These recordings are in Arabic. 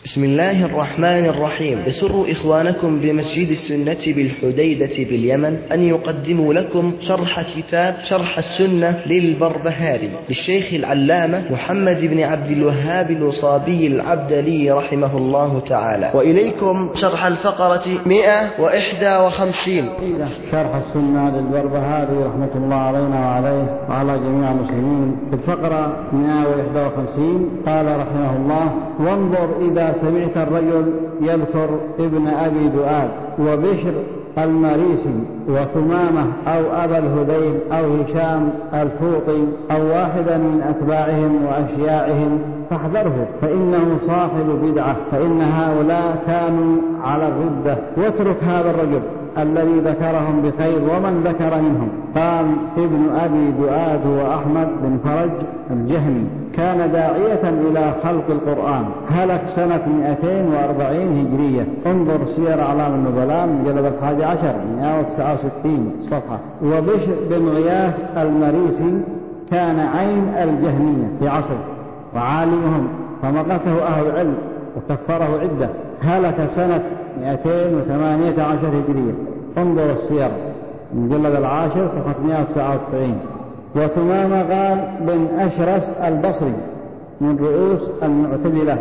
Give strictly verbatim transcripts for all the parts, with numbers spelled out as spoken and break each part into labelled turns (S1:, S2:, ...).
S1: بسم الله الرحمن الرحيم. يسر إخوانكم بمسجد السنة بالحديدة باليمن أن يقدموا لكم شرح كتاب شرح السنة للبربهاري للشيخ العلامة محمد بن عبد الوهاب الوصابي العبدلي رحمه الله تعالى. وإليكم شرح الفقرة مئة وإحدى وخمسين.
S2: شرح السنة للبربهاري رحمة الله علينا وعليه وعلى جميع المسلمين. في الفقرة مئة وإحدى وخمسين قال رحمه الله: وانظر إذا سمعت الرجل يذكر ابن أبي دؤاد وبشر المريسي وثمامة أو أبا الهذيل أو هشام الفوطي أو واحدا من أتباعهم وأشياعهم فاحذره، فإنه صاحب بدعة، فإن هؤلاء كانوا على الردة. واترك هذا الرجل الذي ذكرهم بخير ومن ذكر منهم. قال ابن أبي دؤاد وأحمد بن فرج الجهمي كان داعية إلى خلق القرآن، هلك سنة مئتين وأربعين هجرية. انظر سير أعلام النبلاء مجلد الحادي عشر مئة وتسعة وستين صفحة. وبشر بن غياث المريسي كان عين الجهمية في عصره وعالمهم، فمقته أهل العلم وكفره عدة، هلك سنة مئتين وثمانية عشر هجرية. انظر السير مجلد العاشر صفحة مئة وتسعة وتسعين. وثمامة قال بن أشرس البصري من رؤوس المعتزلة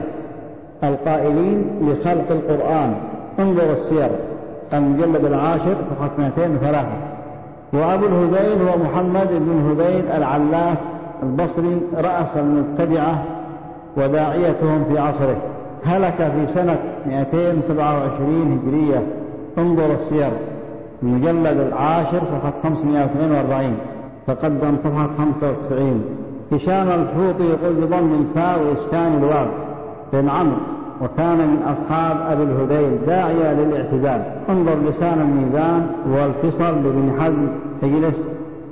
S2: القائلين لخلق القرآن. انظر السير المجلد العاشر صفحة مئتين وثلاثة. وأبو الهذيل هو محمد بن هذيل العلاف البصري رأس المبتدعة وداعيتهم في عصره، هلك في سنة مئتين وسبعة وعشرين هجرية. انظر السير المجلد العاشر صفحة خمسمئة واثنين وأربعين، تقدم صفحة خمسة وتسعين. هشام الفوطي يقول بضم الفاء وإسكان الواو بن عمرو، وكان من أصحاب أبي الهذيل داعية للاعتدال. انظر لسان الميزان والفصل لابن حزم تجلس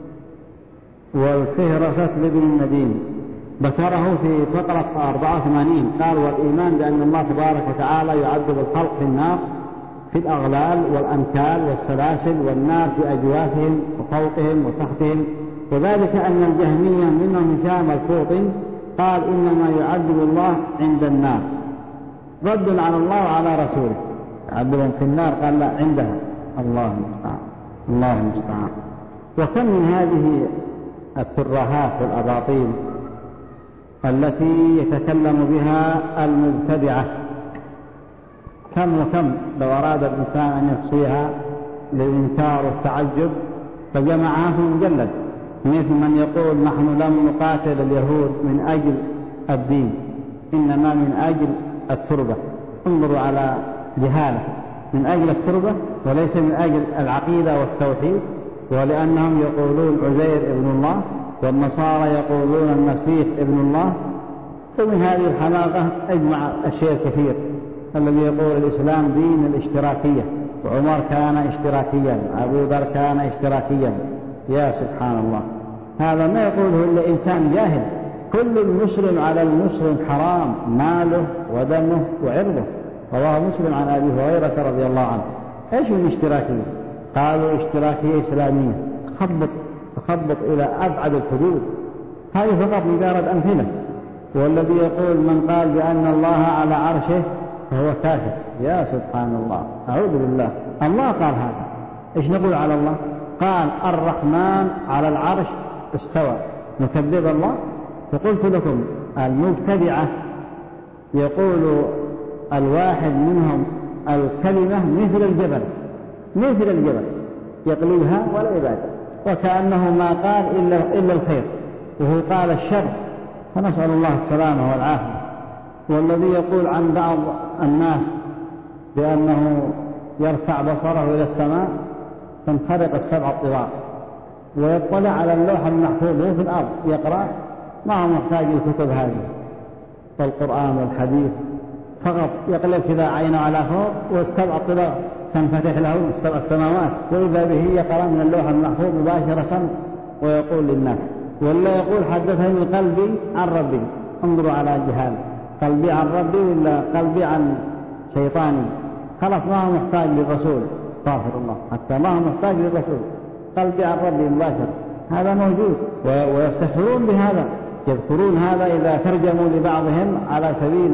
S2: والفهرسة لابن النديم، ذكره في فقرة أربعة وثمانين. قال: والإيمان بأن الله تبارك وتعالى يعذب الخلق في النار في الأغلال والأنكال والسلاسل والنار في أجوافهم وفوقهم وتحتهم، وذلك أن الجهمية منهم هشام الفوطي قال إنما يعذب الله عند النار، رد على الله وعلى رسوله. يعذبهم في النار قال لا، عندها. الله المستعان الله المستعان. وكم من هذه الترهات والأباطيل التي يتكلم بها المبتدعة، كم وكم لو أراد الإنسان أن يحصيها للإنكار والتعجب فجمعها في مجلد، مثل من يقول نحن لم نقاتل اليهود من أجل الدين، إنما من أجل التربة. انظروا على جهالة، من أجل التربة وليس من أجل العقيدة والتوحيد. ولأنهم يقولون عزير ابن الله، والنصارى يقولون المسيح ابن الله. ومن هذه الحماقة اجمع الشيء الكثير الذي يقول الإسلام دين الاشتراكية، وعمر كان اشتراكيا، أبو ذر كان اشتراكيا. يا سبحان الله، هذا ما يقوله إلا إنسان جاهل. كل المسلم على المسلم حرام ماله ودمه وعرضه. رواه مسلم عن أبي هريرة رضي الله عنه. ايش من اشتراكية؟ قالوا اشتراكية إسلامية، تخبط تخبط إلى أبعد الحدود. هذه فقط مجرد أمثلة. والذي يقول من قال بأن الله على عرشه فهو كافر. يا سبحان الله، أعوذ بالله. الله قال هذا، إيش نقول على الله؟ قال الرحمن على العرش استوى، نكذب الله؟ فقلت لكم المبتدعة يقول الواحد منهم الكلمة مثل الجبل، مثل الجبل يقلبها ولا يبالي، وكأنه ما قال إلا, إلا الخير، وهو قال الشر، فنسأل الله السلامة والعافية. والذي يقول عن بعض الناس بأنه يرفع بصره إلى السماء تنخرق السبع الطباق، ويطلع على اللوح المحفوظ في الأرض يقرأ، ما هو محتاج الكتب هذه والقرآن والحديث، فقط يقلب كذا عينه على فوق والسبع الطباق تنفتح له السبع السماوات، وإذا به يقرأ من اللوح المحفوظ مباشرة ويقول للناس. ولا يقول حدثني قلبي عن ربي. انظروا على جهال، قلبي عن ربي ولا قلبي عن شيطاني. خلاص ما هو محتاج للرسول، استغفر الله، حتى ما هو محتاج للرسول، قلبي عن ربي مباشر. هذا موجود ويفتخرون بهذا، يذكرون هذا إذا ترجموا لبعضهم على سبيل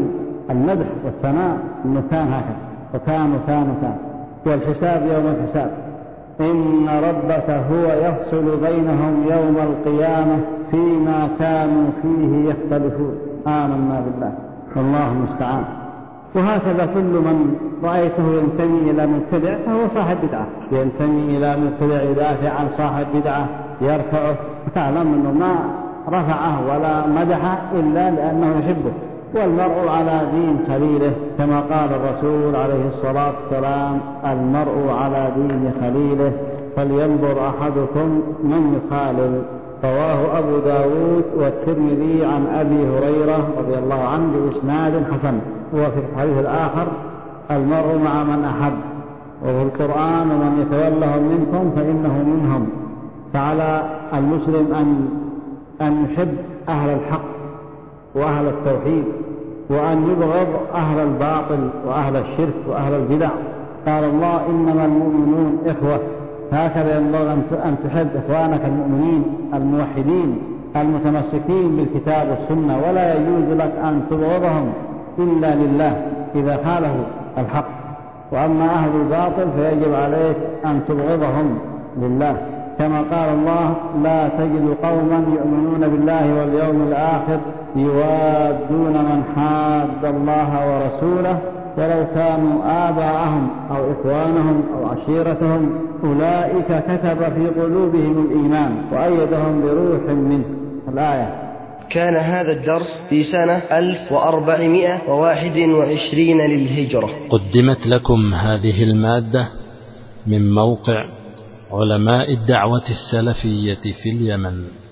S2: المدح والثناء إنه كان هكذا وكان وكان وكان. والحساب يوم الحساب إن ربك هو يفصل بينهم يوم القيامة فيما كانوا فيه يختلفون. آمنا بالله والله المستعان. وهكذا كل من رأيته ينتمي إلى مبتدع فهو صاحب بدعة، ينتمي إلى مبتدع يدافع عن صاحب بدعة يرفعه، تعلم أنه ما رفعه ولا مدحه إلا لأنه يحبه. والمرء على دين خليله كما قال الرسول عليه الصلاة والسلام المرء على دين خليله فلينظر أحدكم من يخالل. رواه أبو داود والترمذي عن أبي هريرة رضي الله عنه بإسناد حسن. وفي الحديث الآخر المرء مع من أحب، وفي القرآن ومن يتولهم منكم فإنه منهم. فعلى المسلم أن أن يحب أهل الحق وأهل التوحيد، وأن يبغض أهل الباطل وأهل الشرك وأهل البدع. قال الله إنما المؤمنون إخوة. هكذا ينبغي أن تحب إخوانك المؤمنين الموحدين المتمسكين بالكتاب والسنة، ولا يجوز لك أن تبغضهم إلا لله إذا خالفوا الحق. وأما أهل الباطل فيجب عليك أن تبغضهم لله، كما قال الله لا تجد قوما يؤمنون بالله واليوم الآخر يوادون من حاد الله ورسوله ولو كانوا آباءهم أو إخوانهم أو عشيرتهم أولئك كتب في قلوبهم الإيمان وأيدهم بروح منه. الآية.
S1: كان هذا الدرس في سنة ألف وأربعمائة وواحد وعشرين للهجرة.
S3: قدمت لكم هذه المادة من موقع علماء الدعوة السلفية في اليمن.